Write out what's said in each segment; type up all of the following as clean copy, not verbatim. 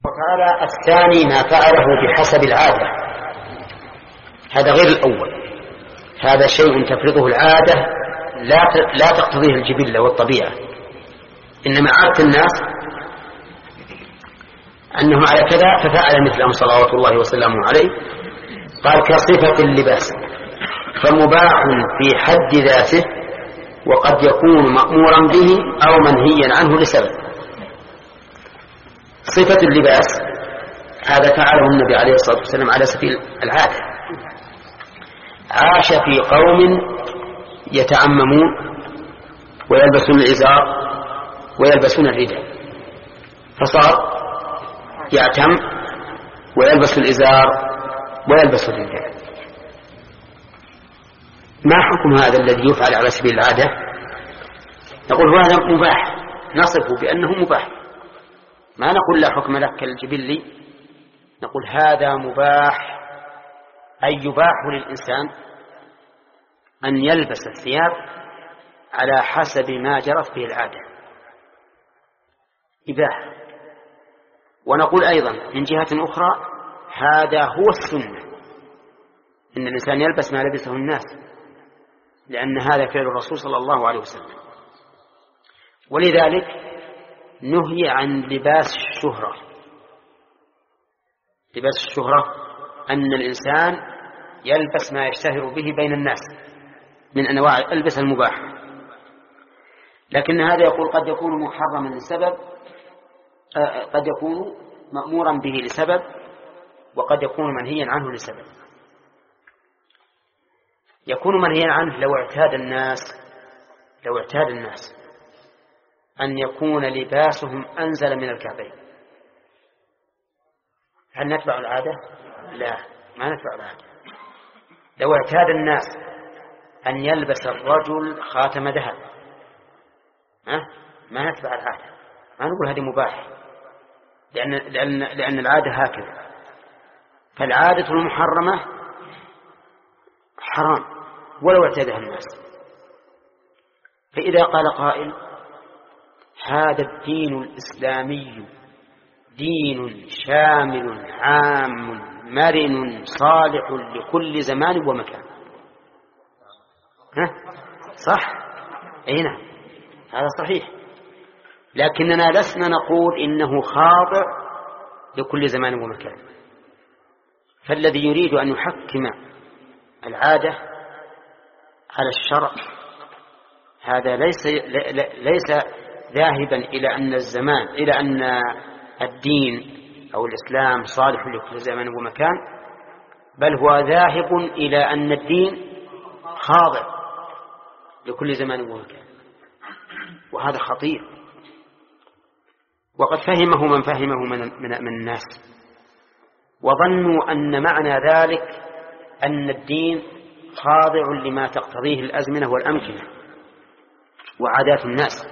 وتعالى الثاني ما فعله بحسب العادة، هذا غير الأول. هذا شيء تفرضه العادة لا تقتضيه الجبلة والطبيعة، إنما عادة الناس أنهم على كذا ففعل مثلهم صلوات الله وسلامه عليه. قال كصفة اللباس، فمباح في حد ذاته وقد يكون مأمورا به أو منهيا عنه لسبب. صفة اللباس هذا فعله النبي عليه الصلاة والسلام على سبيل العادة. عاش في قوم يتعممون ويلبسون الإزار ويلبسون الرداء، فصار يعتم ويلبس الإزار ويلبس الرداء. ما حكم هذا الذي يفعل على سبيل العادة؟ نقول هذا مباح، نصفه بأنه مباح، ما نقول لا حكم له كالجبلي، نقول هذا مباح، أي يباح للإنسان أن يلبس الثياب على حسب ما جرت به العادة، إباحة. ونقول أيضا من جهة أخرى هذا هو السنة، إن الإنسان يلبس ما لبسه الناس، لأن هذا فعل الرسول صلى الله عليه وسلم. ولذلك نهي عن لباس الشهرة. لباس الشهرة أن الإنسان يلبس ما يشتهر به بين الناس من أنواع الألبسة المباحة، لكن هذا يقول قد يكون محرما لسبب، قد يكون مأمورا به لسبب، وقد يكون منهيا عنه لسبب. يكون منهيا عنه لو اعتاد الناس أن يكون لباسهم أنزل من الكعبين. هل نتبع العادة؟ لا، ما نتبع العادة. لو اعتاد الناس أن يلبس الرجل خاتم ذهب، ما نتبع العادة، ما نقول هذه مباح، لأن العادة هكذا. فالعادة المحرمة حرام ولو اعتادها الناس. فإذا قال قائل هذا الدين الإسلامي دين شامل عام مرن صالح لكل زمان ومكان، صح؟ أي نعم، هذا صحيح، لكننا لسنا نقول إنه خاضع لكل زمان ومكان. فالذي يريد أن يحكم العادة على الشرع هذا ليس ذاهبا إلى أن الدين أو الإسلام صالح لكل زمان ومكان، بل هو ذاهب إلى أن الدين خاضع لكل زمان ومكان، وهذا خطير. وقد فهمه من فهمه من الناس، وظنوا أن معنى ذلك أن الدين خاضع لما تقتضيه الأزمنة والأمكنة وعادات الناس.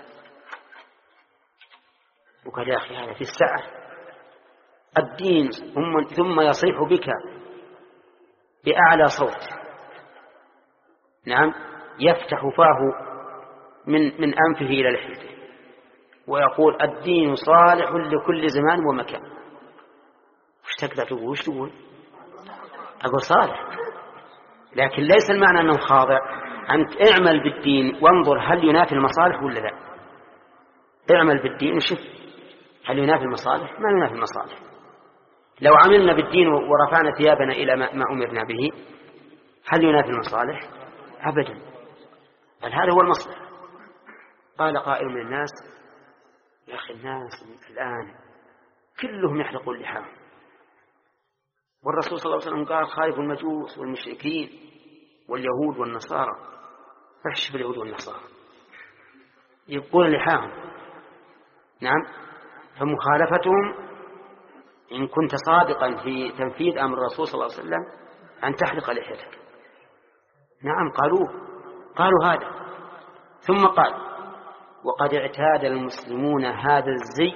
وقال يا أخي هذا في السعة، الدين ثم يصيح بك بأعلى صوت، نعم، يفتح فاه من أنفه إلى لحيته ويقول الدين صالح لكل زمان ومكان. وش تقدر تقول؟ وش تقول؟ أقول صالح، لكن ليس المعنى أنه خاضع. أنت اعمل بالدين وانظر هل ينافي المصالح ولا لا. اعمل بالدين وشوف هل ينافي المصالح. ما ينافي المصالح. لو عملنا بالدين ورفعنا ثيابنا إلى ما أمرنا به هل ينافي المصالح؟ أبدا، بل هذا هو المصلح. قال قائل من الناس يا أخي الناس الآن كلهم يحلقون اللحاهم، والرسول صلى الله عليه وسلم قال خالفوا المجوس والمشركين واليهود والنصارى، فحش باليهود والنصارى يبقون لحاهم. نعم، فمخالفتهم إن كنت صادقا في تنفيذ أمر الرسول صلى الله عليه وسلم أن تحلق لحيتك. نعم، قالوا هذا. ثم قال وقد اعتاد المسلمون هذا الزي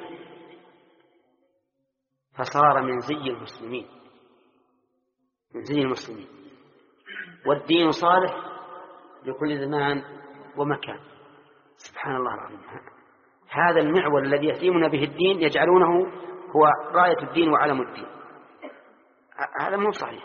فصار من زي المسلمين، والدين صالح لكل زمان ومكان. سبحان الله العظيم، هذا المعول الذي يهدمنا به الدين يجعلونه هو راية الدين وعلم الدين. هذا مو صحيح.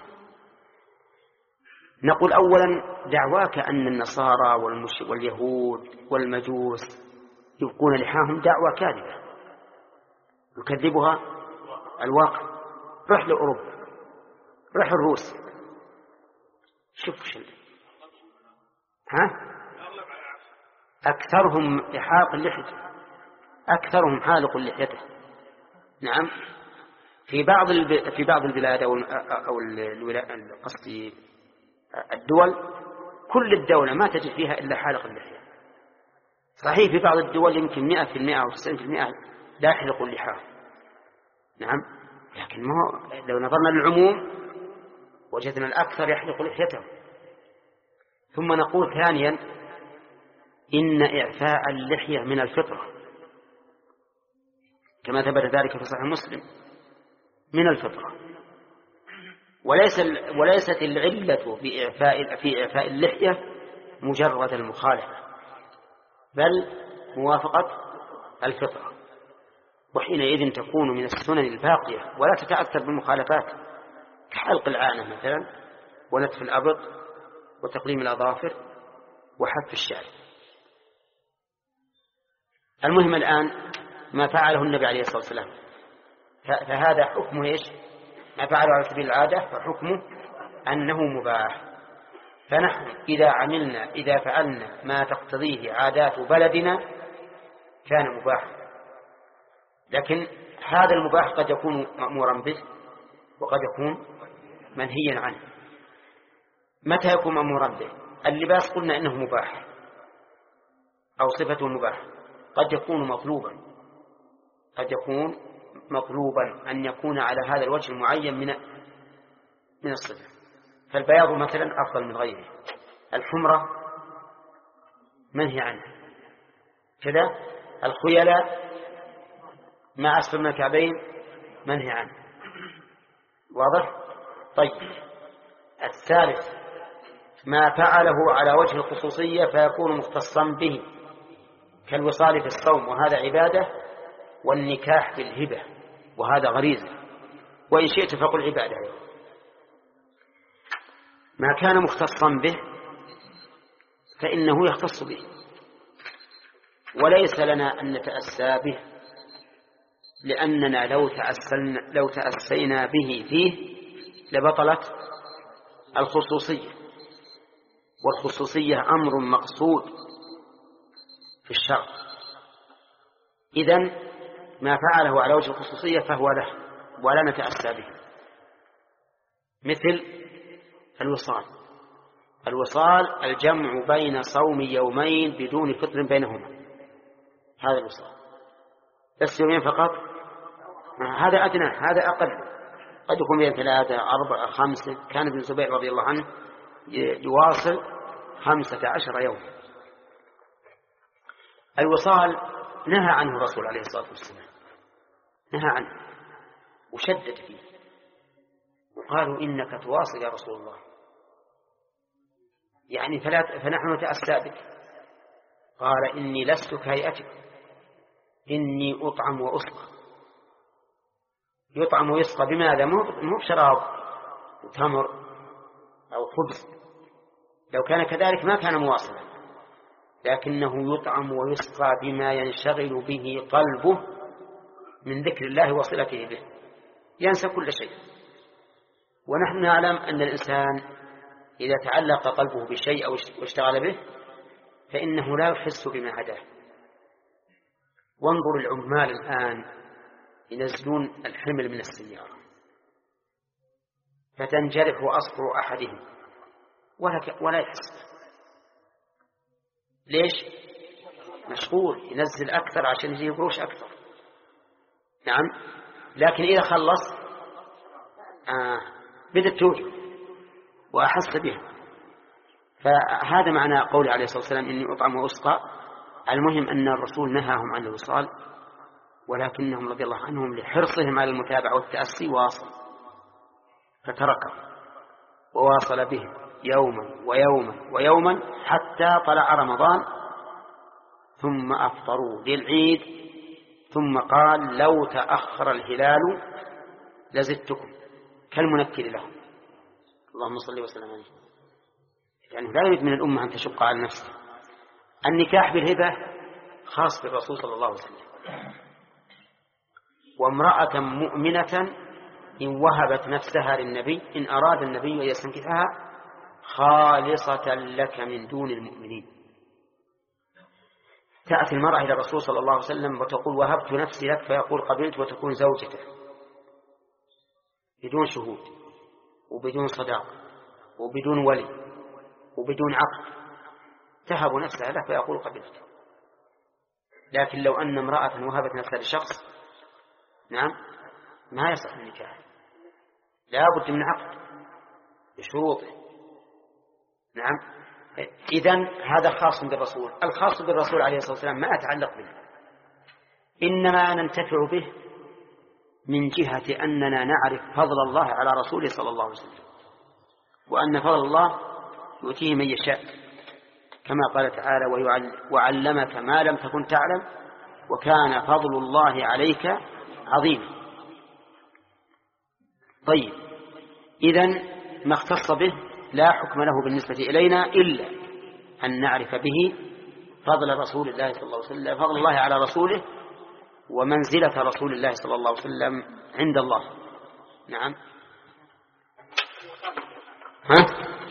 نقول أولا دعواك أن النصارى واليهود والمجوس يبقون لحاهم دعوة كاذبة يكذبها الواقع. روح لأوروبا، روح الروس، شوف أكثرهم حالق اللحية، أكثرهم حالق لحيته. نعم. في بعض البلاد أو قصدي الدول، كل الدولة ما تجد فيها إلا حالق اللحية. صحيح في بعض الدول يمكن 100% أو 90% لا يحلق اللحى. نعم. لكن لو نظرنا للعموم وجدنا الأكثر يحلق لحيته. ثم نقول ثانيا إن إعفاء اللحية من الفطرة كما ثبت ذلك في صحيح مسلم، من الفطرة، وليست العلة في إعفاء اللحية مجرد المخالفة، بل موافقة الفطرة، وحينئذ تكون من السنن الباقية ولا تتأثر بالمخالفات كحلق العانة مثلا، ونتف الأبط، وتقليم الأظافر، وحف الشعر. المهم الآن ما فعله النبي عليه الصلاة والسلام، فهذا حكمه إيش؟ ما فعله على سبيل العادة فحكمه أنه مباح. فنحن إذا فعلنا ما تقتضيه عادات بلدنا كان مباح. لكن هذا المباح قد يكون مأمورا به وقد يكون منهيا عنه. متى يكون مأمورا به؟ اللباس قلنا إنه مباح أو صفته مباح. قد يكون مطلوبا أن يكون على هذا الوجه المعين من الصفة. فالبياض مثلا أفضل من غيره، الحمرة منهي عنها كذا، الخيلاء ما أسفل من الكعبين منهي عنه. واضح؟ طيب. الثالث ما فعله على وجه الخصوصية فيكون مختصا به، كالوصال في الصوم وهذا عبادة، والنكاح بالهبة وهذا غريزة، وإن شئت فقل عبادة. ما كان مختصا به فإنه يختص به، وليس لنا أن نتأسى به، لأننا لو تأسينا به فيه لبطلت الخصوصية، والخصوصية أمر مقصود في الشرع. إذن ما فعله على وجه الخصوصية فهو له ولا نتأسى به. مثل الوصال الجمع بين صوم يومين بدون فطر بينهما، هذا الوصال. بس يومين فقط، هذا أدنى، هذا أقل، قد يكون بين 3 4 5. كان ابن الزبير رضي الله عنه يواصل 15 يوم. الوصال نهى عنه الرسول عليه الصلاة والسلام، نهى عنه وشدد فيه، وقالوا إنك تواصل يا رسول الله، يعني فنحن نتأسى بك. قال إني لست كهيئتك، إني أطعم وأسقى. يطعم ويسقى بماذا؟ مو بشراب وتمر أو خبز، لو كان كذلك ما كان مواصلا، لكنه يطعم ويسقى بما ينشغل به قلبه من ذكر الله وصلته به، ينسى كل شيء. ونحن نعلم أن الإنسان إذا تعلق قلبه بشيء أو اشتغل به فإنه لا يحس بما هداه. وانظر العمال الآن ينزلون الحمل من السيارة فتنجرح أصبع أحدهم ولا يحس. ليش؟ مشغول ينزل أكثر عشان يجيه قروش أكثر. نعم. لكن إذا خلص بدأت توجد وأحس بها. فهذا معنى قول عليه الصلاة والسلام إني أطعم وأسقى. المهم أن الرسول نهاهم عن الوصال، ولكنهم رضي الله عنهم لحرصهم على المتابعة والتأسي واصل، فتركه وواصل بهم يوما ويوما ويوما حتى طلع رمضان، ثم أفطروا للعيد ثم قال لو تأخر الهلال لزدتكم كالمنكر لهم. اللهم صل وسلم عليه. يعني لا يريد من الأمة أن تشق على نفسه. النكاح بالهبة خاص بالرسول صلى الله عليه وسلم. وامرأة مؤمنة إن وهبت نفسها للنبي إن أراد النبي أن يستنكحها خالصة لك من دون المؤمنين. تأتي المرأة إلى الرسول صلى الله عليه وسلم وتقول وهبت نفسي لك، فيقول قبلت، وتكون زوجته بدون شهود وبدون صداق وبدون ولي وبدون عقد، تهب نفسها له فيقول قبلت. لكن لو أن امرأة وهبت نفسها لشخص نعم ما يصح النكاح، لا بد من عقد بشروطه. نعم. إذن هذا خاص بالرسول. الخاص بالرسول عليه الصلاة والسلام ما أتعلق به، إنما ننتفع به من جهة أننا نعرف فضل الله على رسوله صلى الله عليه وسلم، وأن فضل الله يؤتيه من يشاء، كما قال تعالى وعلمك ما لم تكن تعلم وكان فضل الله عليك عظيما. طيب، إذن ما اختص به لا حكم له بالنسبة إلينا إلا أن نعرف به فضل رسول الله صلى الله عليه وسلم، فضل الله على رسوله ومنزلة رسول الله صلى الله عليه وسلم عند الله. نعم. ها؟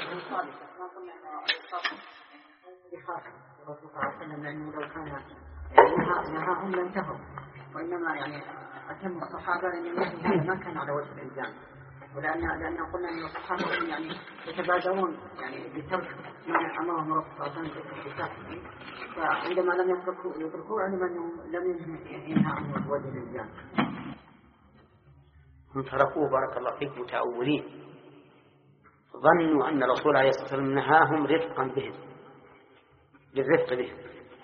نهاهم لم تهم، وإنما يعني أتم الصحابة لأن هذا ما كان على وجه الإلزام، لأن قلنا أن الصحابة يعني يتبادرون يعني بترك ما أمرهم الرسول صلى الله عليه وسلم، فعندما لم يتركوا علم أنه لم ينهى عنه وجه الإلزام. هم تركوه بارك الله فيك متأولين، ظنوا أن الرسول عليه الصلاة والسلام نهاهم رفقا بهم، للرفق بهم،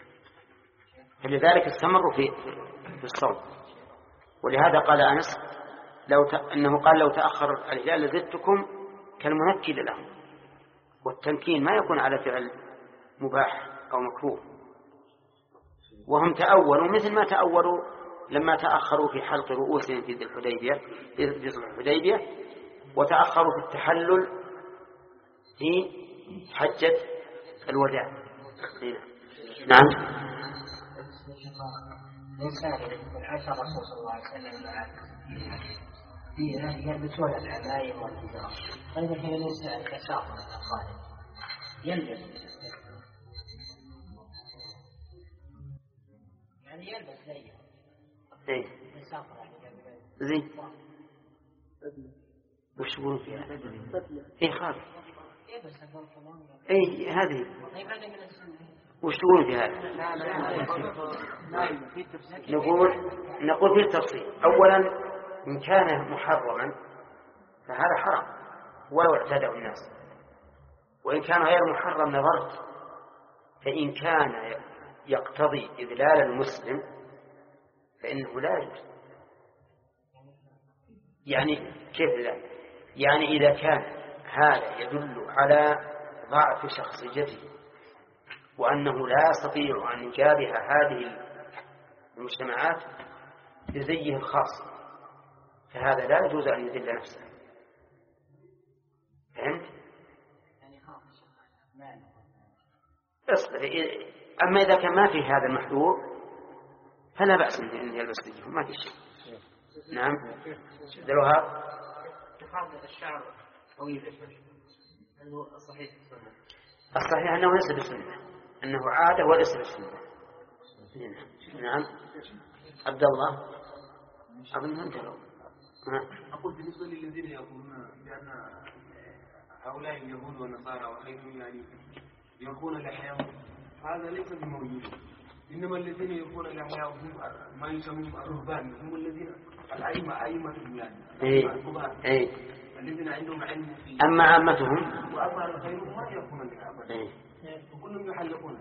فلذلك استمروا في الصوم. ولهذا قال أنس أنه قال لو تأخر الهلال لزدتكم كالمنكر لهم. والتمكين ما يكون على فعل مباح أو مكروه. وهم تأولوا مثل ما تأولوا لما تأخروا في حلق رؤوسهم في صلح الحديبية، وتأخروا في التحلل في حجة الوداع. نعم. الإنسان من عاش الرسول صلى الله عليه وسلم يلبسون العمايم والحجاب، فإذا كان الإنسان يسافر من الأقارب يلبس يعني يلبس زيه يسافر زي وش يقولون فيها؟ خالص هذه وش تقولون في هذا؟ نقول في التفصيل. أولا إن كان محرما فهذا حرام ولو اعتاده الناس، وإن كان غير محرم نظرت، فإن كان يقتضي إذلال المسلم فإنه لا يجوز. يعني كيف لا؟ يعني إذا كان هذا يدل على ضعف شخصيته وأنه لا يستطيع أن يجابه هذه المجتمعات بزيه الخاص، فهذا لا يجوز أن يذل نفسه. فهمت؟ أما إذا كان ما في هذا المحذور فلا بأس أن يلبس زيه، ما في شيء. نعم. دلوها الشعر طويل الصحيح أنه ليس بسنة، أنه عادة وليس بسنة. نعم. عبد الله أظن أنت لو أقول بالنسبة للذين يقولون بأن هؤلاء اليهود والنصارى وغيرهم يعني يكون لحياهم، هذا ليس بموجود. إنما الذين يكون لحياهم هم ما يسمون الرهبان، هم الذين أئمة البلاد الكبار الذين عندهم علم فيه. أما عامتهم وأما غيرهم ما يكونون لحياهم، فكلهم يحلقون.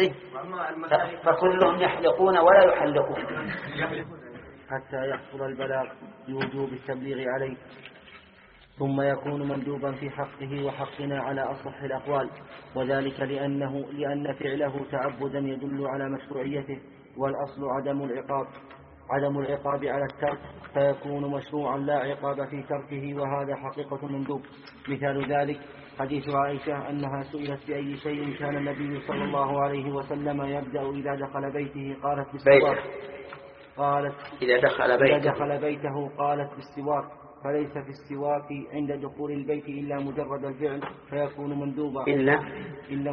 فكلهم يحلقون ولا يحلقون حتى يحصل البلاغ بوجوب التبليغ عليه، ثم يكون مندوبا في حقه وحقنا على أصح الأقوال، وذلك لأن فعله تعبدا يدل على مشروعيته، والأصل عدم العقاب. عدم العقاب على الترك فيكون مشروعا لا عقاب في تركه، وهذا حقيقة المندوب. مثال ذلك حديث عائشة أنها سئلت بأي شيء كان النبي صلى الله عليه وسلم يبدأ إذا دخل بيته، قالت بالسواك. قالت إذا دخل بيته قالت بالسواك، فليس في السواك عند دخول البيت إلا مجرد الفعل فيكون مندوبا، إلا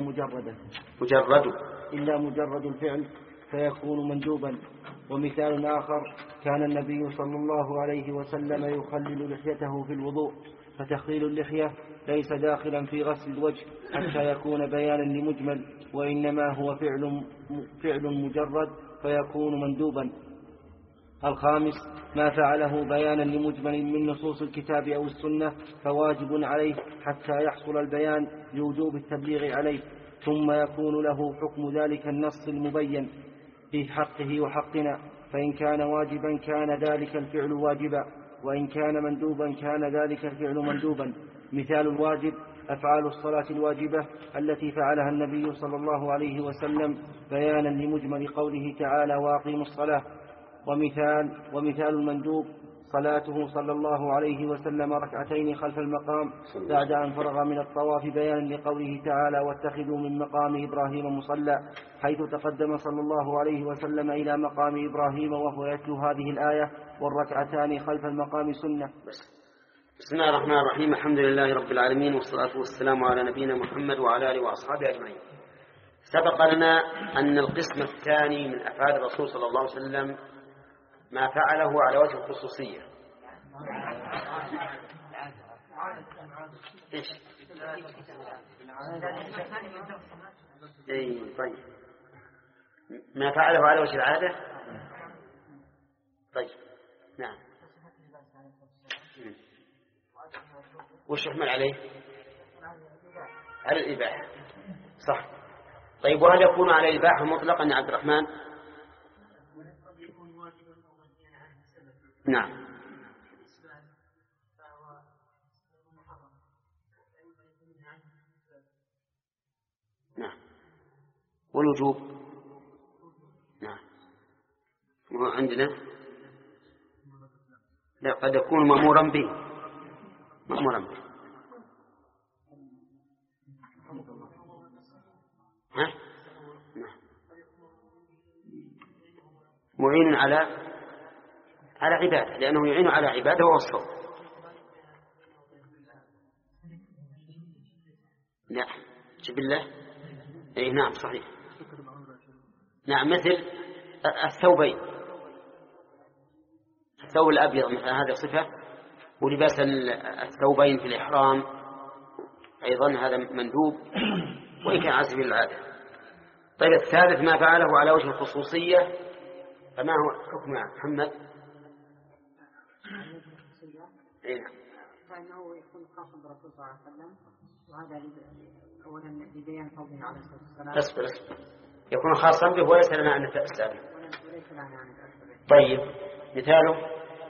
مجرد الفعل فيكون مندوبا. ومثال آخر كان النبي صلى الله عليه وسلم يخلل لحيته في الوضوء، فتخليل اللحية ليس داخلا في غسل الوجه حتى يكون بيانا لمجمل، وإنما هو فعل مجرد فيكون مندوبا. الخامس ما فعله بيانا لمجمل من نصوص الكتاب أو السنة فواجب عليه حتى يحصل البيان لوجوب التبليغ عليه، ثم يكون له حكم ذلك النص المبين في حقه وحقنا، فإن كان واجبا كان ذلك الفعل واجبا، وإن كان مندوبا كان ذلك الفعل مندوبا. مثال الواجب أفعال الصلاة الواجبة التي فعلها النبي صلى الله عليه وسلم بيانا لمجمل قوله تعالى وأقيموا الصلاة. ومثال المندوب صلاته صلى الله عليه وسلم ركعتين خلف المقام بعد أن فرغ من الطواف بيانا لقوله تعالى واتخذوا من مقام إبراهيم مصلى، حيث تقدم صلى الله عليه وسلم إلى مقام إبراهيم وهو يتلو هذه الآية والركعتان خلف المقام سنة. بسم الله الرحمن الرحيم. الحمد لله رب العالمين، والصلاة والسلام على نبينا محمد وعلى آله وأصحابه أجمعين. سبق لنا أن القسم الثاني من أفعال الرسول صلى الله عليه وسلم ما فعله على وجه الخصوصية. إيش؟ طيب ما فعله على وجه العادة. طيب نعم. وش يحمل عليه؟ على الإباحة، صح. طيب وهل يكون على الإباحة مطلقا يا عبد الرحمن؟ نعم. نعم. والوجوب نعم عندنا لا، قد يكون مأمورا به. ها؟ نعم. معين على عباده، لأنه يعين على عباده والصوم. نعم. جبلة. أي نعم صحيح. نعم مثل الثوبين، الثوب الأبيض مثل هذه صفة، ولباس الثوبين في الإحرام أيضا هذا مندوب وإن كان على سبيل العادة. طيب الثالث ما فعله على وجه الخصوصية، فما هو حكمه محمد؟ فإنه يكون خاصا برسول صلى الله عليه وسلم، وهذا أولا لبيان فضله عليه الصلاة والسلام. أصبر. يكون خاصا به وليس لنا أن نتأسى. طيب مثال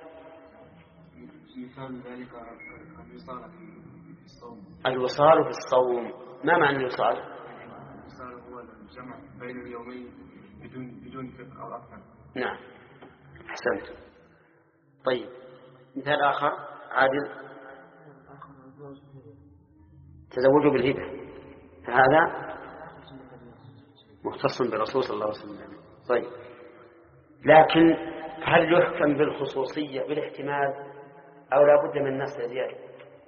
ذلك الوصال في الصوم. الوصال في الصوم، ما معنى الوصال؟ الوصال هو الجمع بين اليومين بدون فطر أو أكثر. نعم أحسنت. طيب مثال آخر عادل. تزوجوا بالهبة، فهذا مختص بالرسول صلى الله عليه وسلم. طيب لكن هل يحكم بالخصوصية بالاحتمال أو لا بد من نص زيادة؟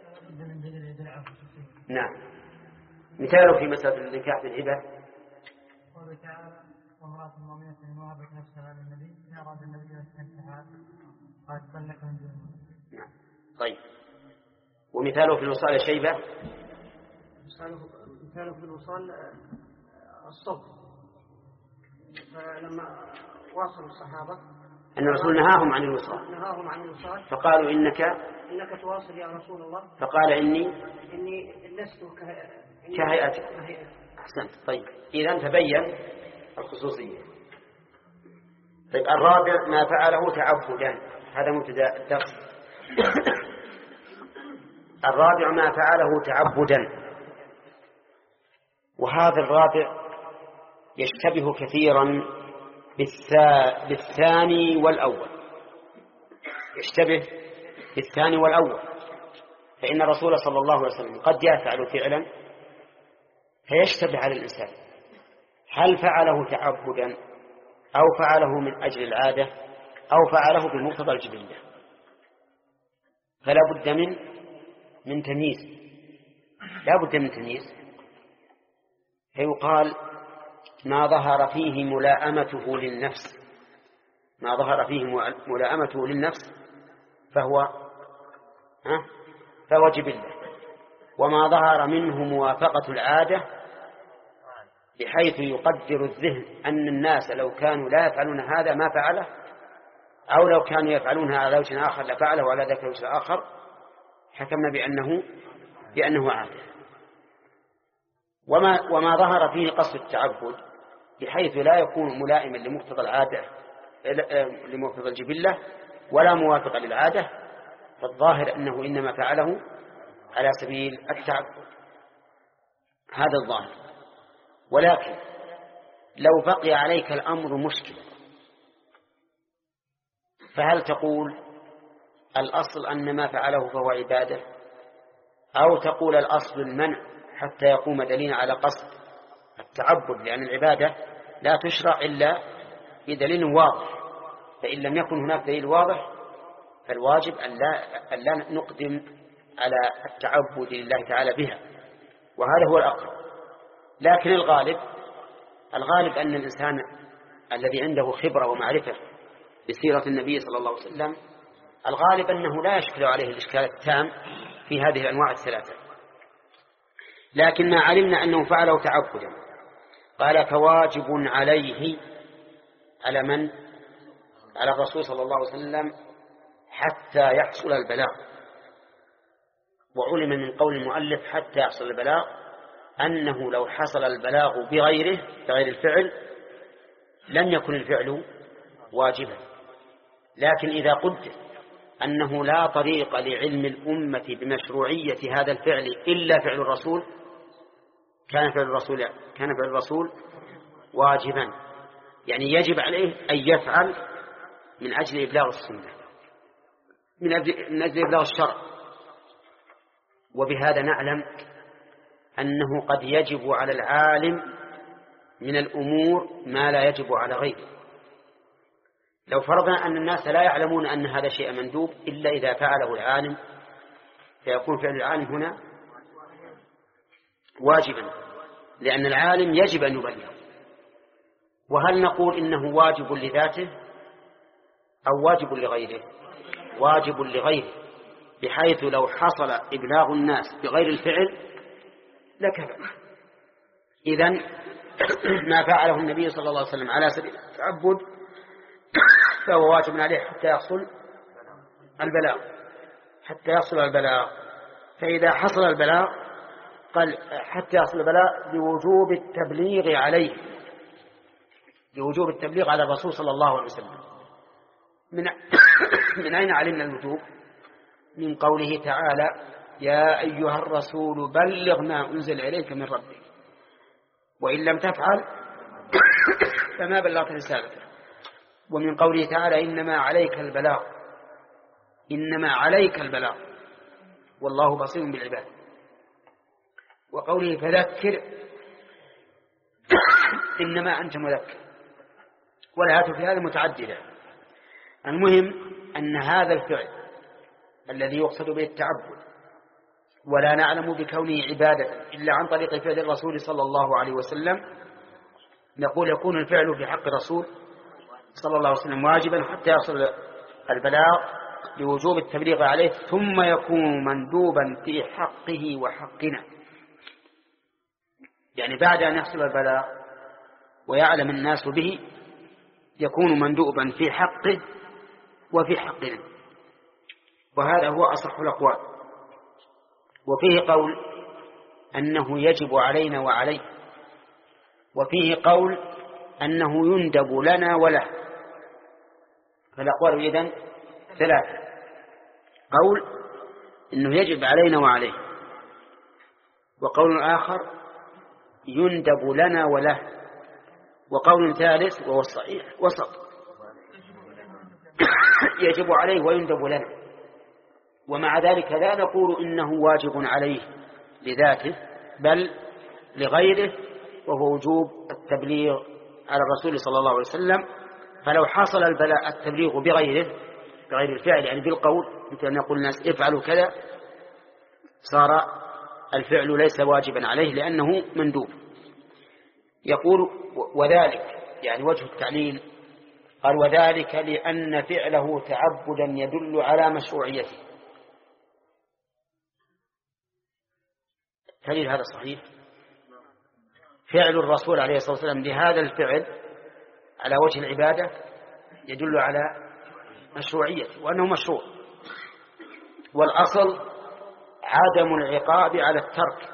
نعم. مثاله في مسألة النكاح بالهبة قوله تعالى وامرأة مؤمنة إن وهبت نفسها للنبي إن أراد النبي أن تنكحها قد طلق من دونه. نعم. طيب ومثاله في الوصال شيبة. مثاله في الوصال الصبر، فلما واصلوا الصحابة أن الرسول نهاهم عن الوصال فقالوا إنك تواصل يا رسول الله، فقال إني لست كهيئتك. أحسنت. طيب إذن تبين الخصوصية. طيب الرابع ما فعله تعبدا، هذا مبتدأ الدرس. الرابع ما فعله تعبدا، وهذا الرابع يشتبه كثيرا بالثاني والأول، يشتبه بالثاني والأول، فإن الرسول صلى الله عليه وسلم قد يفعل فعلا فيشتبه على الإنسان هل فعله تعبدا أو فعله من أجل العادة أو فعله بمقتضى الجبلة، فلا بد من تمييز، لا بد من تمييز. فيقال ما ظهر فيه ملائمته للنفس، ما ظهر فيه ملائمته للنفس فهو جبلة، وما ظهر منه موافقة العادة بحيث يقدر الذهن أن الناس لو كانوا لا يفعلون هذا ما فعله، أو لو كانوا يفعلونها على وجه آخر لفعله على ذاك الوجه الآخر، حكمنا بأنه عادة. وما ظهر فيه قصد التعبد بحيث لا يكون ملائما لمقتضى العادة لمقتضى الجبلة ولا موافقا للعادة، فالظاهر أنه إنما فعله على سبيل التعبد، هذا الظاهر. ولكن لو بقي عليك الأمر مشكلة، فهل تقول الأصل أن ما فعله فهو عبادة، أو تقول الأصل المنع حتى يقوم دليل على قصد التعبد، لأن العبادة لا تشرع إلا بدليل واضح، فإن لم يكن هناك دليل واضح فالواجب أن لا نقدم على التعبد لله تعالى بها، وهذا هو الأقرب. لكن الغالب أن الإنسان الذي عنده خبرة ومعرفة بسيرة النبي صلى الله عليه وسلم الغالب أنه لا يشكل عليه الإشكال التام في هذه الأنواع الثلاثة. لكن ما علمنا أنه فعله تعبدا، قال فواجب عليه، على من؟ على الرسول صلى الله عليه وسلم حتى يحصل البلاغ. وعلم من قول المؤلف حتى يحصل البلاغ أنه لو حصل البلاغ بغير الفعل لم يكن الفعل واجبا. لكن إذا قلت أنه لا طريق لعلم الأمة بمشروعية هذا الفعل إلا فعل الرسول، كان فعل الرسول واجبا، يعني يجب عليه أن يفعل من أجل إبلاغ السنة، من أجل إبلاغ الشرع. وبهذا نعلم أنه قد يجب على العالم من الأمور ما لا يجب على غيره. لو فرضنا أن الناس لا يعلمون أن هذا شيء مندوب إلا إذا فعله العالم، فيكون فعل العالم هنا واجبا، لأن العالم يجب أن يبلغ. وهل نقول إنه واجب لذاته أو واجب لغيره؟ واجب لغيره، بحيث لو حصل إبلاغ الناس بغير الفعل لكفى. إذن ما فعله النبي صلى الله عليه وسلم على سبيل التعبد فهو واجب عليه حتى يحصل البلاغ. فإذا حصل البلاغ قال حتى يحصل البلاغ بوجوب التبليغ عليه، بوجوب التبليغ على الرسول صلى الله عليه وسلم. من أين علمنا الوجوب؟ من قوله تعالى يا أيها الرسول بلغ ما أنزل إليك من ربك وإن لم تفعل فما بلغت رسالته. ومن قوله تعالى إنما عليك البلاغ والله بصير بالعباد. وقوله فذكر إنما أنت مذكر، والآيات في هذا متعددة. المهم أن هذا الفعل الذي يقصد به التعبد ولا نعلم بكونه عبادة إلا عن طريق فعل الرسول صلى الله عليه وسلم، نقول يكون الفعل في حق الرسول صلى الله عليه وسلم واجبا حتى يصل البلاغ لوجوب التبليغ عليه، ثم يكون مندوبا في حقه وحقنا. يعني بعد أن يحصل البلاغ ويعلم الناس به يكون مندوبا في حقه وفي حقنا، وهذا هو أصح الأقوال. وفيه قول أنه يجب علينا وعليه، وفيه قول أنه يندب لنا وله. فالأقوال إذن ثلاثة: قول أنه يجب علينا وعليه، وقول آخر يندب لنا وله، وقول ثالث وهو الصحيح وسط يجب عليه ويندب لنا، ومع ذلك لا نقول إنه واجب عليه لذاته بل لغيره، وهو وجوب التبليغ على الرسول صلى الله عليه وسلم. فلو حصل التبليغ بغير الفعل، يعني بالقول، مثل أن يقول الناس افعلوا كذا، صار الفعل ليس واجبا عليه لأنه مندوب. يقول وذلك يعني وجه التعليل، قال وذلك لأن فعله تعبدا يدل على مشروعيته. دليل هذا صحيح؟ فعل الرسول عليه الصلاة والسلام لهذا الفعل على وجه العبادة يدل على مشروعيته وأنه مشروع. والأصل عدم العقاب على الترك،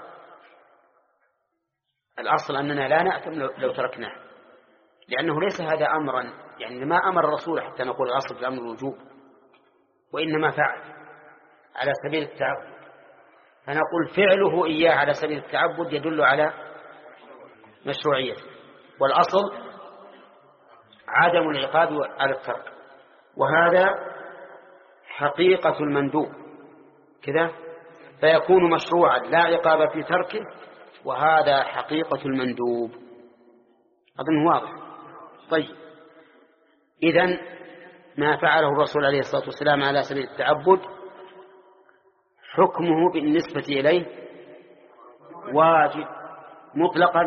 الأصل أننا لا نأثم لو تركناه، لأنه ليس هذا أمرا، يعني ما أمر الرسول حتى نقول الأصل في الأمر الوجوب، وإنما فعل على سبيل التعبد، فنقول فعله إياه على سبيل التعبد يدل على مشروعيته. والأصل عدم العقاب على الترك، وهذا حقيقة المندوب كذا، فيكون مشروعا لا عقاب في تركه، وهذا حقيقة المندوب. أظن واضح. طيب، إذن ما فعله الرسول عليه الصلاة والسلام على سبيل التعبد حكمه بالنسبة إليه واجب مطلقا؟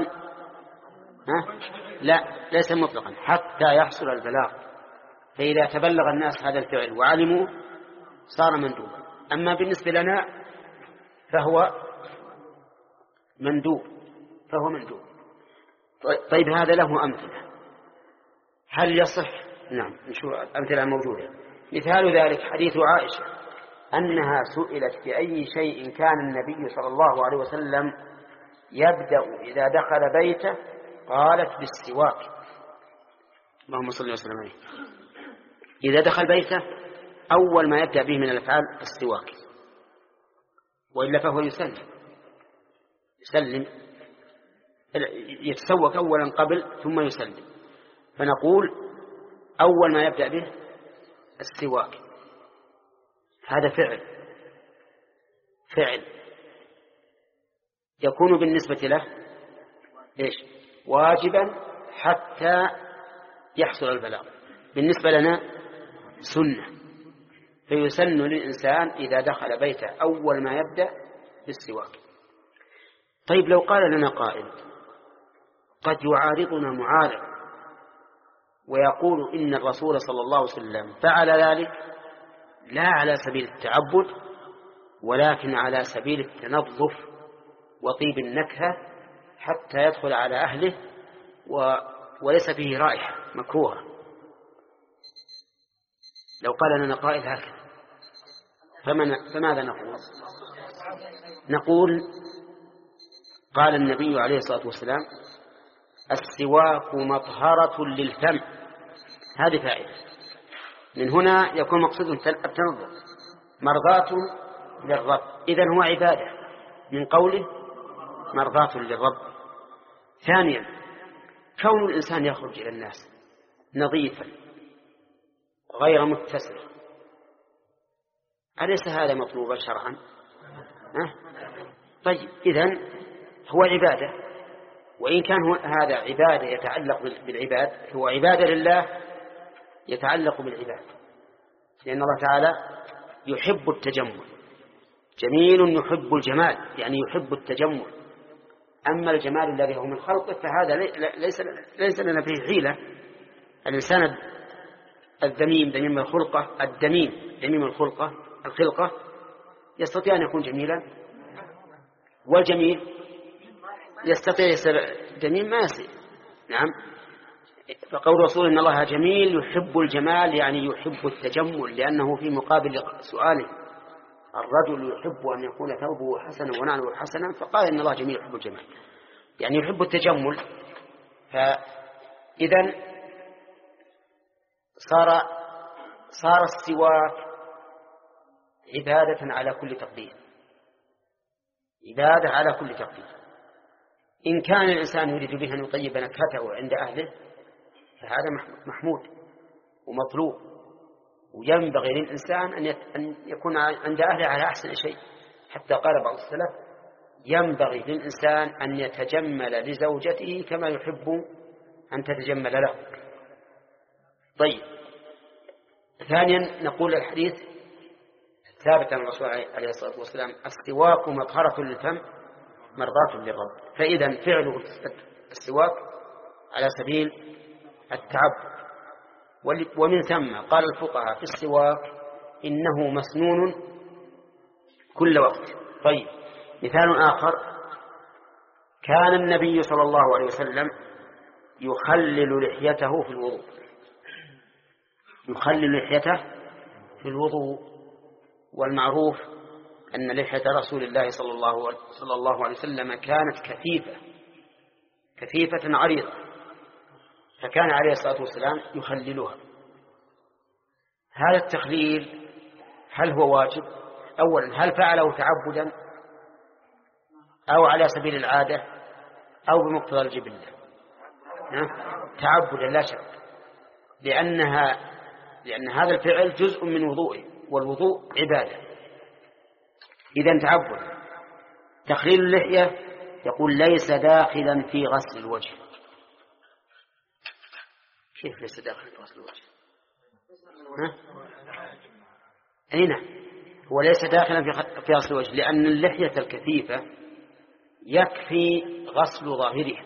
لا، ليس مطلقا حتى يحصل البلاغ، فإذا تبلغ الناس هذا الفعل وعلموا صار مندوبا. أما بالنسبة لنا فهو مندوب. طيب، هذا له أمثلة، هل يصح؟ نعم، نشوف أمثلة موجودة. مثال ذلك حديث عائشة أنها سئلت بأي شيء كان النبي صلى الله عليه وسلم يبدأ إذا دخل بيته، قالت بالسواك. اللهم صل وسلم عليه. إذا دخل بيته أول ما يبدأ به من الأفعال السواك، وإلا فهو يسلم، يتسوك أولا قبل ثم يسلم، فنقول أول ما يبدأ به السواك. هذا فعل يكون بالنسبة له إيش؟ واجبا حتى يحصل البلاغ. بالنسبة لنا سنة، فيسن للإنسان إذا دخل بيته أول ما يبدأ بالسواك. طيب، لو قال لنا قائل قد يعارضنا معارض ويقول إن الرسول صلى الله عليه وسلم فعل ذلك لا على سبيل التعبد ولكن على سبيل التنظف وطيب النكهة حتى يدخل على أهله وليس فيه رائحة مكروهة. لو قال لنا قائل هكذا فماذا نقول قال النبي عليه الصلاة والسلام السواك مطهرة للفم، هذه فائدة. من هنا يكون مقصود التنظف مرضاة للرب، إذن هو عبادة من قوله مرضاة للرب. ثانيا، كون الإنسان يخرج إلى الناس نظيفا غير متسر، أليس هذا مطلوبا شرعا؟ طيب، إذن هو عبادة، وإن كان هذا عبادة يتعلق بالعباد، هو عبادة لله يتعلق بالعباد، لأن الله تعالى يحب التجمل، جميل يحب الجمال، يعني يحب التجمل. أما الجمال الذي هو من خلقه فهذا ليس لنا فيه حيلة. الإنسان الذميم ذميم الخلقة، الدميم ذميم الخلقة يستطيع أن يكون جميلا، والجميل يستطيع يصير جميل ما يصير. نعم، فقول رسول إن الله جميل يحب الجمال يعني يحب التجمل، لأنه في مقابل سؤاله الرجل يحب أن يكون ثوبه حسنا ونعله حسنا، فقال إن الله جميل يحب الجمال يعني يحب التجمل. فإذن صار السواك عبادة على كل تقدير، عبادة على كل تقدير. إن كان الإنسان يريد به أن يطيب نكهته عند أهله فهذا محمود ومطلوب، وينبغي للإنسان أن يكون عند أهله على أحسن شيء. حتى قال بعض السلف ينبغي للإنسان أن يتجمل لزوجته كما يحب أن تتجمل له. طيب، ثانيا نقول الحديث ثابت عن الرسول عليه الصلاة والسلام: السواك مطهرة للفم مرضاة للرب. فإذا فعله السواك على سبيل التعبد. ومن ثم قال الفقهاء في السواك إنه مسنون كل وقت. طيب، مثال آخر: كان النبي صلى الله عليه وسلم يخلل لحيته في الوضوء. يخلل لحيته في الوضوء، والمعروف أن لحية رسول الله صلى الله عليه وسلم كانت كثيفة عريضة، فكان عليه الصلاة والسلام يخللها. هذا التخليل هل هو واجب؟ أولا، هل فعله تعبدا أو على سبيل العادة أو بمقتضى الجبلة؟ تعبدا لا شك، لأن هذا الفعل جزء من وضوئه، والوضوء عبادة. إذن تعبد. تخليل اللحية يقول ليس داخلا في غسل الوجه. كيف ليس داخلا في غسل الوجه؟ أين هو ليس داخلا في غسل الوجه؟ لأن اللحية الكثيفة يكفي غسل ظاهرها،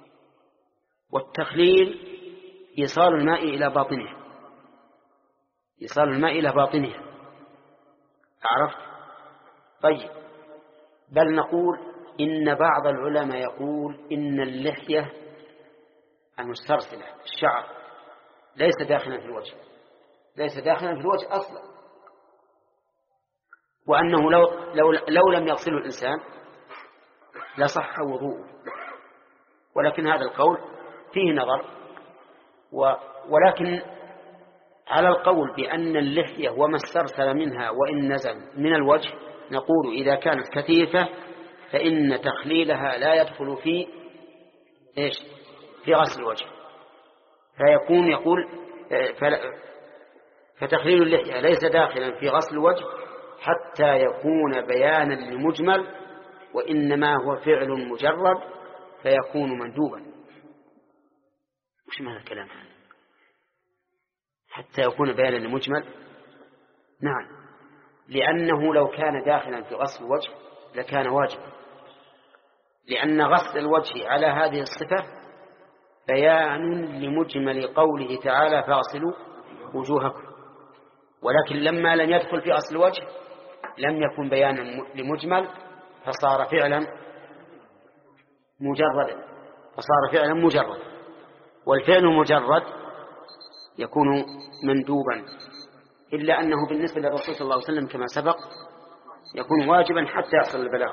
والتخليل إيصال الماء إلى باطنها، إيصال الماء إلى باطنها. عرفت؟ طيب، بل نقول إن بعض العلماء يقول إن اللحية المسترسلة الشعر ليس داخلا في الوجه، ليس داخلا في الوجه أصلا، وأنه لو لم يغسله الإنسان لصح وضوءه. ولكن هذا القول فيه نظر، ولكن على القول بأن اللحية وما استرسل منها وإن نزل من الوجه نقول إذا كانت كثيفة فإن تخليلها لا يدخل في غسل الوجه، فيكون يقول فتخليل اللحية ليس داخلا في غسل الوجه حتى يكون بيانا لمجمل، وإنما هو فعل مجرد فيكون مندوبا. وش معنى الكلام هذا؟ حتى يكون بيانا لمجمل؟ نعم، لأنه لو كان داخلا في غسل الوجه لكان واجبا، لأن غسل الوجه على هذه الصفة بيان لمجمل قوله تعالى فاغسلوا وجوهكم. ولكن لما لم يدخل في غسل الوجه لم يكن بيانا لمجمل، فصار فعلا مجردا. والفعل المجرد يكون مندوبا، إلا أنه بالنسبة للرسول صلى الله عليه وسلم كما سبق يكون واجبا حتى يحصل البلاغ.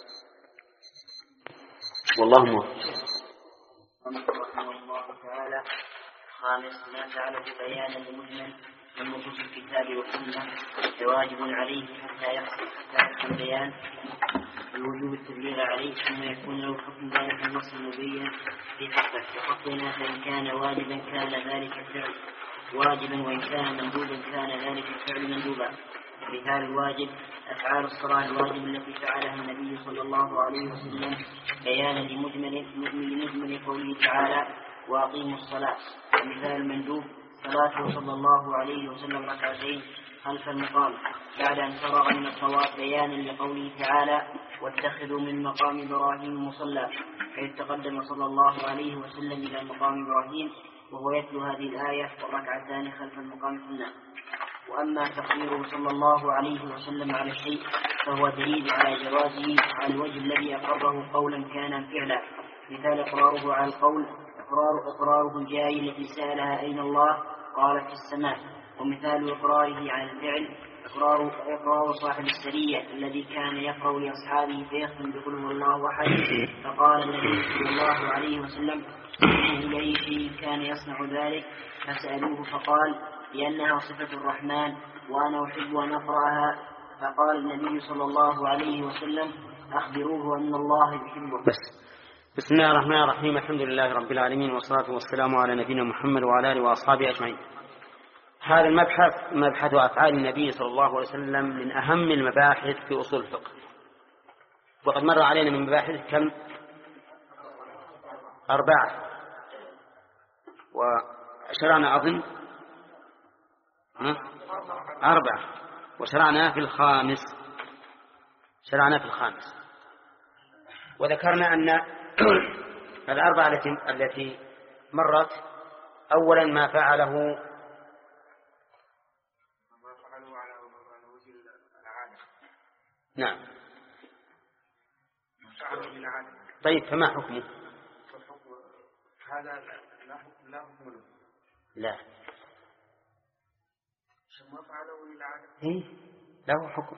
والله موفق. رحمه الله تعالى: خامس، ما فعله بيانا لمجمل من نصوص الكتاب والسنة فواجب عليه حتى يحصل بيان الوجوب التدليل عليه، ثم يكون له حكم ذلك النص المبين في حقنا، فإن كان واجبا كان ذلك الفعل واجبا، وإن كان مندوبا كان ذلك الفعل مندوبا. مثال الواجب: أفعال الصلاة الواجب التي فعلها النبي صلى الله عليه وسلم بيانا لمجمل قوله تعالى وأقيموا الصلاة. ومثال المندوب: صلاته صلى الله عليه وسلم ركعتين خلف المقام بعد أن فرغ من الطواف بيانا لقوله تعالى واتخذوا من مقام إبراهيم مصلى، حيث تقدم صلى الله عليه وسلم إلى مقام إبراهيم وهو يتلو هذه الآية والركعتان خلف المقام سنة. وأما تقريره صلى الله عليه وسلم على الشيء فهو دليل على جوازه على الوجه الذي أقره قولا كان فعلا. مثال إقراره على القول إقراره الجارية التي سألها أين الله قالت في السماء. ومثال إقراره على الفعل إقرار صاحب السرية الذي كان يقرأ لأصحابه فيختم بقل هو الله أحد، فقال النبي صلى الله عليه وسلم إليه شيء كان يصنع ذلك، فسألوه فقال لأنها صفة الرحمن وأنا أحب أن أقرأها، فقال النبي صلى الله عليه وسلم أخبروه أن الله يحبه. بس بسم الله الرحمن الرحيم. الحمد لله رب العالمين، والصلاة والسلام على نبينا محمد وعلى آله وأصحابه أجمعين. هذا المبحث مبحث أفعال النبي صلى الله عليه وسلم من أهم المباحث في أصول الفقه، وقد مر علينا من مباحث كم؟ 4، وشرعنا أظن 4، وشرعنا في الخامس. وذكرنا أن ال4 التي مرت، أولا ما فعله على وجه العادة. نعم. طيب فما حكمه؟ هذا لا حكم له. لا، ما فعله للعادة له حكم.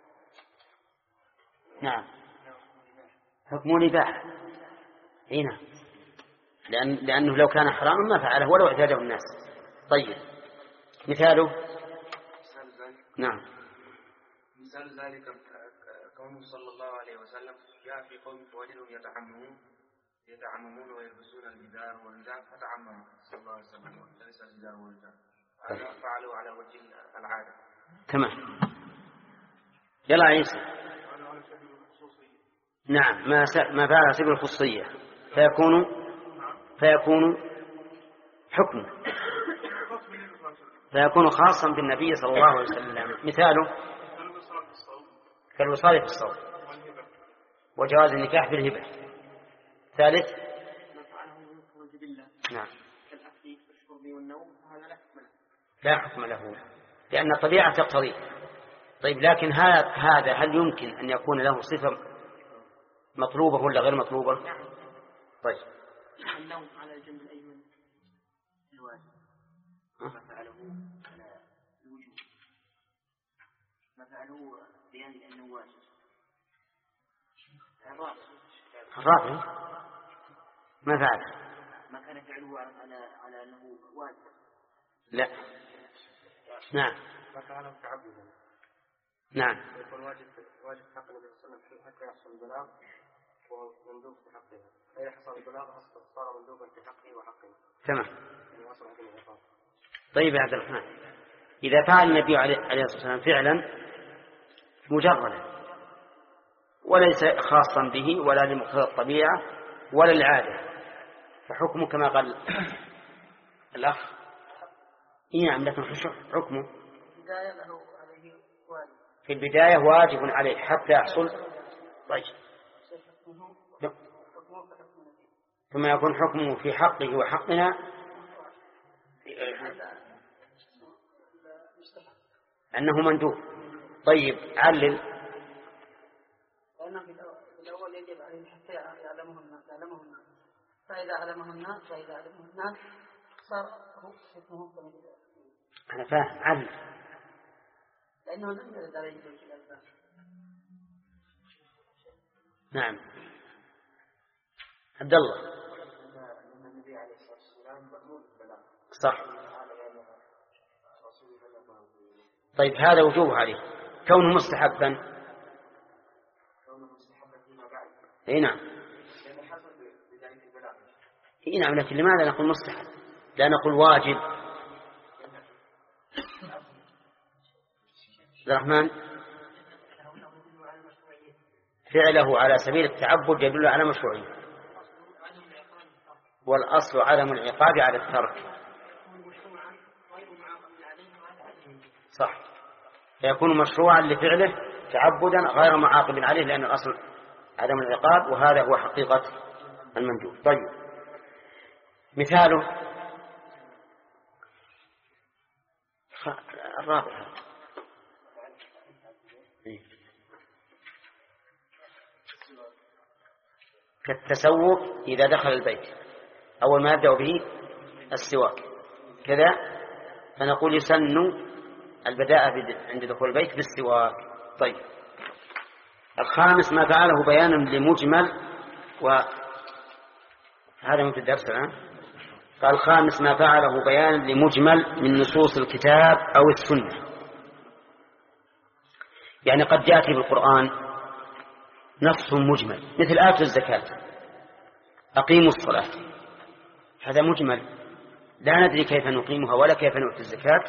نعم، حكم الإباحة. هنا لأنه لو كان حراما ما فعله ولو اعتاده الناس. طيب، مثاله؟ نعم، مثال ذلك كونه صلى الله عليه وسلم جاء في قوم فوجدهم يتعممون ويلبسون الإزار والرداء فتعمم صلى الله عليه وسلم ولبس الإزار والرداء. هذا فعلوا على وجه العادة. تمام. يلا عيسى. نعم، ما فعل سبيل الخصوصية فيكون حكمه، فيكون خاصا بالنبي صلى الله عليه وسلم. مثاله كالوصال في الصوم، وجواز النكاح بالهبة. ثالث؟ نعم، لا حكم له لأن الطبيعة تقتضيه. طيب، لكن هذا هل يمكن أن يكون له صفة مطلوبة ولا غير مطلوبة؟ طيب، النوم على الجنب الأيمن الواجب، ما فعله على الوجوب، ما فعله بيان لأنه واجب. الرابع ما فعله، ما كان فعله على أنه واجب. لا. نعم، ما فعله تعبدا. نعم، يكون واجب حق النبي صلى الله عليه وسلم حتى يحصل البلاغ ومندوب في حقه، فإذا حصل البلاغ صار مندوبا في حقه وحقه. تمام. طيب يا عبد الرحمن، إذا فعل النبي عليه الصلاة والسلام فعلا مجردا وليس خاصا به ولا لمقتضى الطبيعة ولا العادة، فحكمه كما قال الأخ. نعم، لكن حكمه في البداية واجب عليه حتى يحصل. طيب، ثم يكون حكمه في حقه وحقنا أنه مندوب. طيب، علل. لأنه في الأول يجب عليه حتى يعلمه الناس، فإذا علمه الناس صار حكمه كما يجب. أنا فاهم. علل. لأنه لم يرد عليه الألباب. نعم، عبد الله. النبي عليه الصلاة والسلام مأمور بالبلاغ. صح. طيب، هذا وجوبه عليه. كونه مستحبا فيما بعد. اي نعم. لأن حصل بذلك البلاغ. اي نعم، لكن لماذا نقول مستحب لا نقول واجب؟ عبد الرحمن، فعله على سبيل التعبد يدل على مشروعية، والأصل عدم العقاب على الترك. صح، فيكون مشروعا لفعله تعبدا غير معاقب عليه، لأن الأصل عدم العقاب، وهذا هو حقيقة المندوب. طيب، مثاله الرابع كالتسوق إذا دخل البيت، أول ما يبدأ به السواك كذا، فنقول يسن البداء عند دخول البيت بالسواك. طيب، الخامس ما فعله بيانا لمجمل، وهذا من في الدرس الآن. قال الخامس ما فعله بيانا لمجمل من نصوص الكتاب أو السنة، يعني قد يأتي بالقرآن نص مجمل مثل آتوا الزكاة، أقيموا الصلاة، هذا مجمل لا ندري كيف نقيمها ولا كيف نؤتي الزكاة،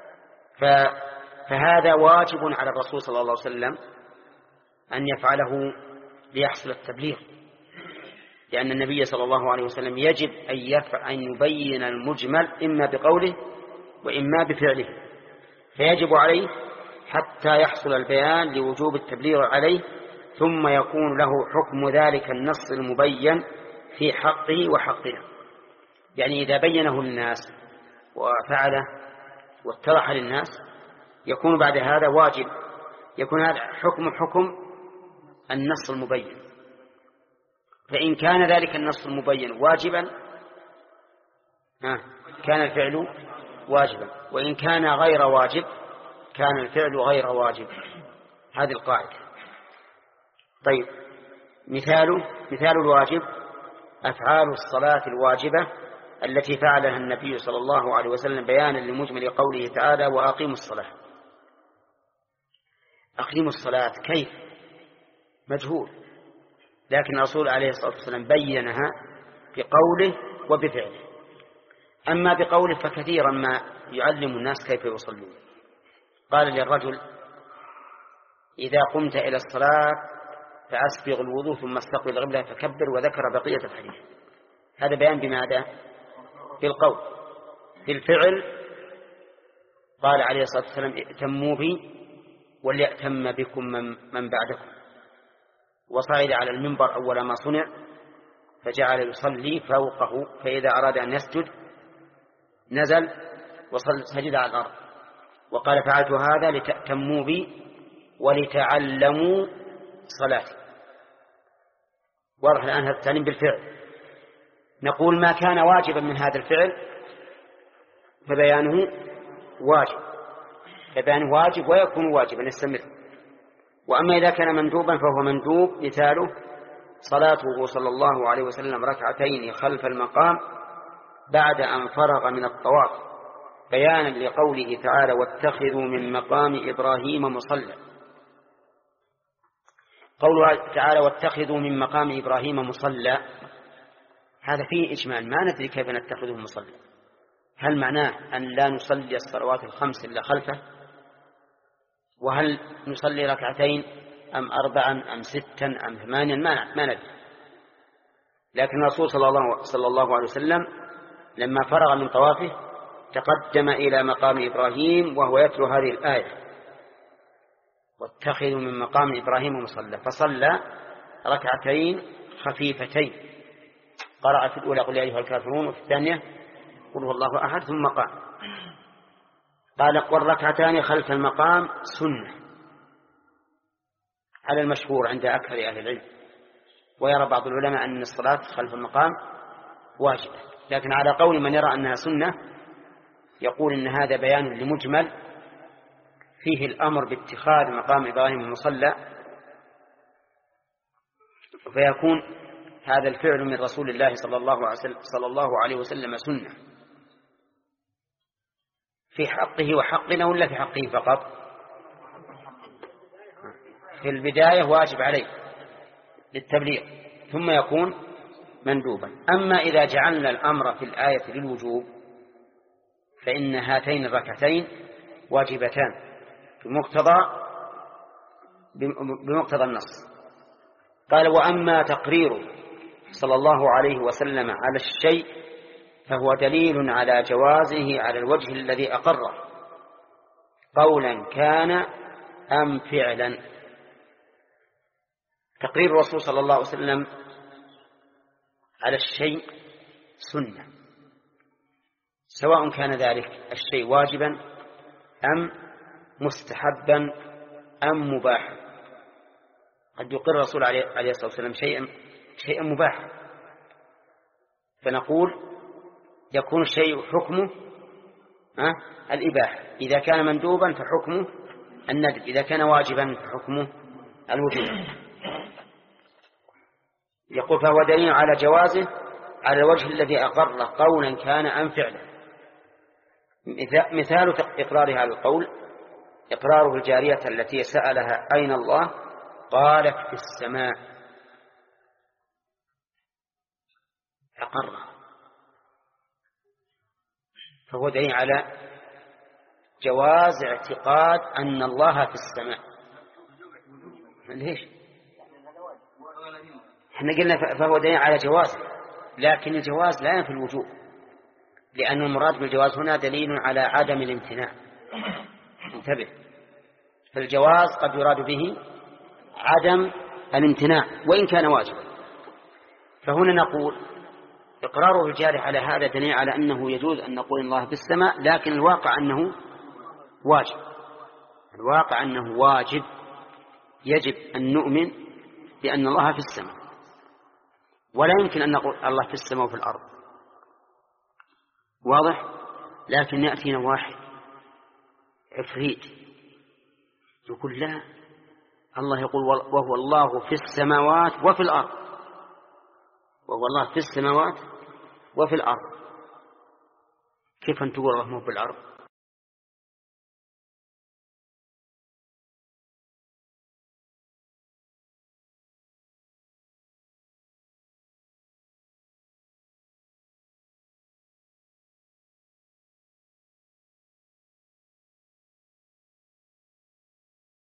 فهذا واجب على الرسول صلى الله عليه وسلم أن يفعله ليحصل التبليغ، لأن النبي صلى الله عليه وسلم يجب أن يبين المجمل إما بقوله وإما بفعله، فيجب عليه حتى يحصل البيان لوجوب التبليغ عليه، ثم يكون له حكم ذلك النص المبين في حقه وحقنا. يعني إذا بينه للناس وفعله واتضح للناس يكون بعد هذا واجب، يكون هذا حكم النص المبين. فإن كان ذلك النص المبين واجبا كان الفعل واجبا، وإن كان غير واجب كان الفعل غير واجب. هذه القاعدة. طيب، مثال الواجب أفعال الصلاة الواجبة التي فعلها النبي صلى الله عليه وسلم بيانا لمجمل قوله تعالى وأقيموا الصلاة. أقيموا الصلاة كيف؟ مجهول، لكن الرسول عليه الصلاة والسلام بينها بقوله وبفعله. أما بقوله فكثيرا ما يعلم الناس كيف يصلون. قال للرجل إذا قمت إلى الصلاة فأسبغ الوضوء ثم استقبل القبلة فكبر، وذكر بقية الحديث. هذا بيان بماذا؟ بالقول. في الفعل قال عليه الصلاة والسلام ائتموا بي وليأتم بكم من بعدكم، وصعد على المنبر أول ما صنع فجعل يصلي فوقه، فإذا أراد أن يسجد نزل وسجد على الأرض، وقال فعلت هذا لتأتموا بي ولتعلموا صلاتي. واضح الآن هذا التعليم بالفعل. نقول ما كان واجبا من هذا الفعل فبيانه واجب ويكون واجبا يستمر. وأما إذا كان مندوبا فهو مندوب. مثاله صلاته صلى الله عليه وسلم ركعتين خلف المقام بعد أن فرغ من الطواف، بيانا لقوله تعالى واتخذوا من مقام إبراهيم مصلى. قوله تعالى واتخذوا من مقام إبراهيم مصلى هذا فيه إجمال، ما ندري كيف نتخذه مصلى. هل معناه أن لا نصلي الصلوات الخمس إلا خلفه؟ وهل نصلي ركعتين أم 4 أم 6 أم 8؟ ما ندري. لكن الرسول صلى الله عليه وسلم لما فرغ من طوافه تقدم إلى مقام إبراهيم وهو يتلو هذه الآية واتخذوا من مقام إبراهيم مصلى، فصلى ركعتين خفيفتين، قرأ في الأولى قل يا أيها الكافرون وفي الثانية قل هو الله أحد، ثم قال والركعتان خلف المقام سنة على المشهور عند أكثر أهل العلم. ويرى بعض العلماء أن الصلاة خلف المقام واجبة، لكن على قول من يرى أنها سنة يقول إن هذا بيان لمجمل فيه الأمر باتخاذ مقام إبراهيم مصلى، فيكون هذا الفعل من رسول الله صلى الله عليه وسلم سنة في حقه وحقنا، ولا في حقه فقط؟ في البداية واجب عليه للتبليغ ثم يكون مندوبا. أما إذا جعلنا الأمر في الآية للوجوب فإن هاتين الركعتين واجبتان بمقتضى النص. قال وأما تقريره صلى الله عليه وسلم على الشيء فهو دليل على جوازه على الوجه الذي أقره قولا كان أم فعلا. تقرير الرسول صلى الله عليه وسلم على الشيء سنة، سواء كان ذلك الشيء واجبا أم مستحبا أم مباحا. قد يقر الرسول عليه الصلاة والسلام شيئا مباحا، فنقول يكون الشيء حكمه الإباحة، إذا كان مندوبا فحكمه الندب، إذا كان واجبا فحكمه الوجوب. يقول فهو دليل على جوازه على الوجه الذي أقر قولا كان أم فعلا. مثال إقرار هذا القول إقراره الجارية التي سألها أين الله قالت في السماء. أقرها، فهو دليل على جواز اعتقاد أن الله في السماء. ليش؟ احنا قلنا فهو دليل على جواز، لكن الجواز لا ينفي الوجوب، لأن المراد بالجواز هنا دليل على عدم الامتناع. انتبه، فالجواز قد يراد به عدم الامتناع وإن كان واجبا. فهنا نقول إقرار الرجال على هذا دليل على أنه يجوز أن نقول الله في السماء، لكن الواقع أنه واجب. الواقع أنه واجب، يجب أن نؤمن بأن الله في السماء، ولا يمكن أن نقول الله في السماء وفي الأرض. واضح؟ لكن يأتينا واحد عفريت يقول لا، الله يقول وهو الله في السماوات وفي الأرض، وهو الله في السماوات وفي الأرض. كيف أن تقول الله مو في الأرض؟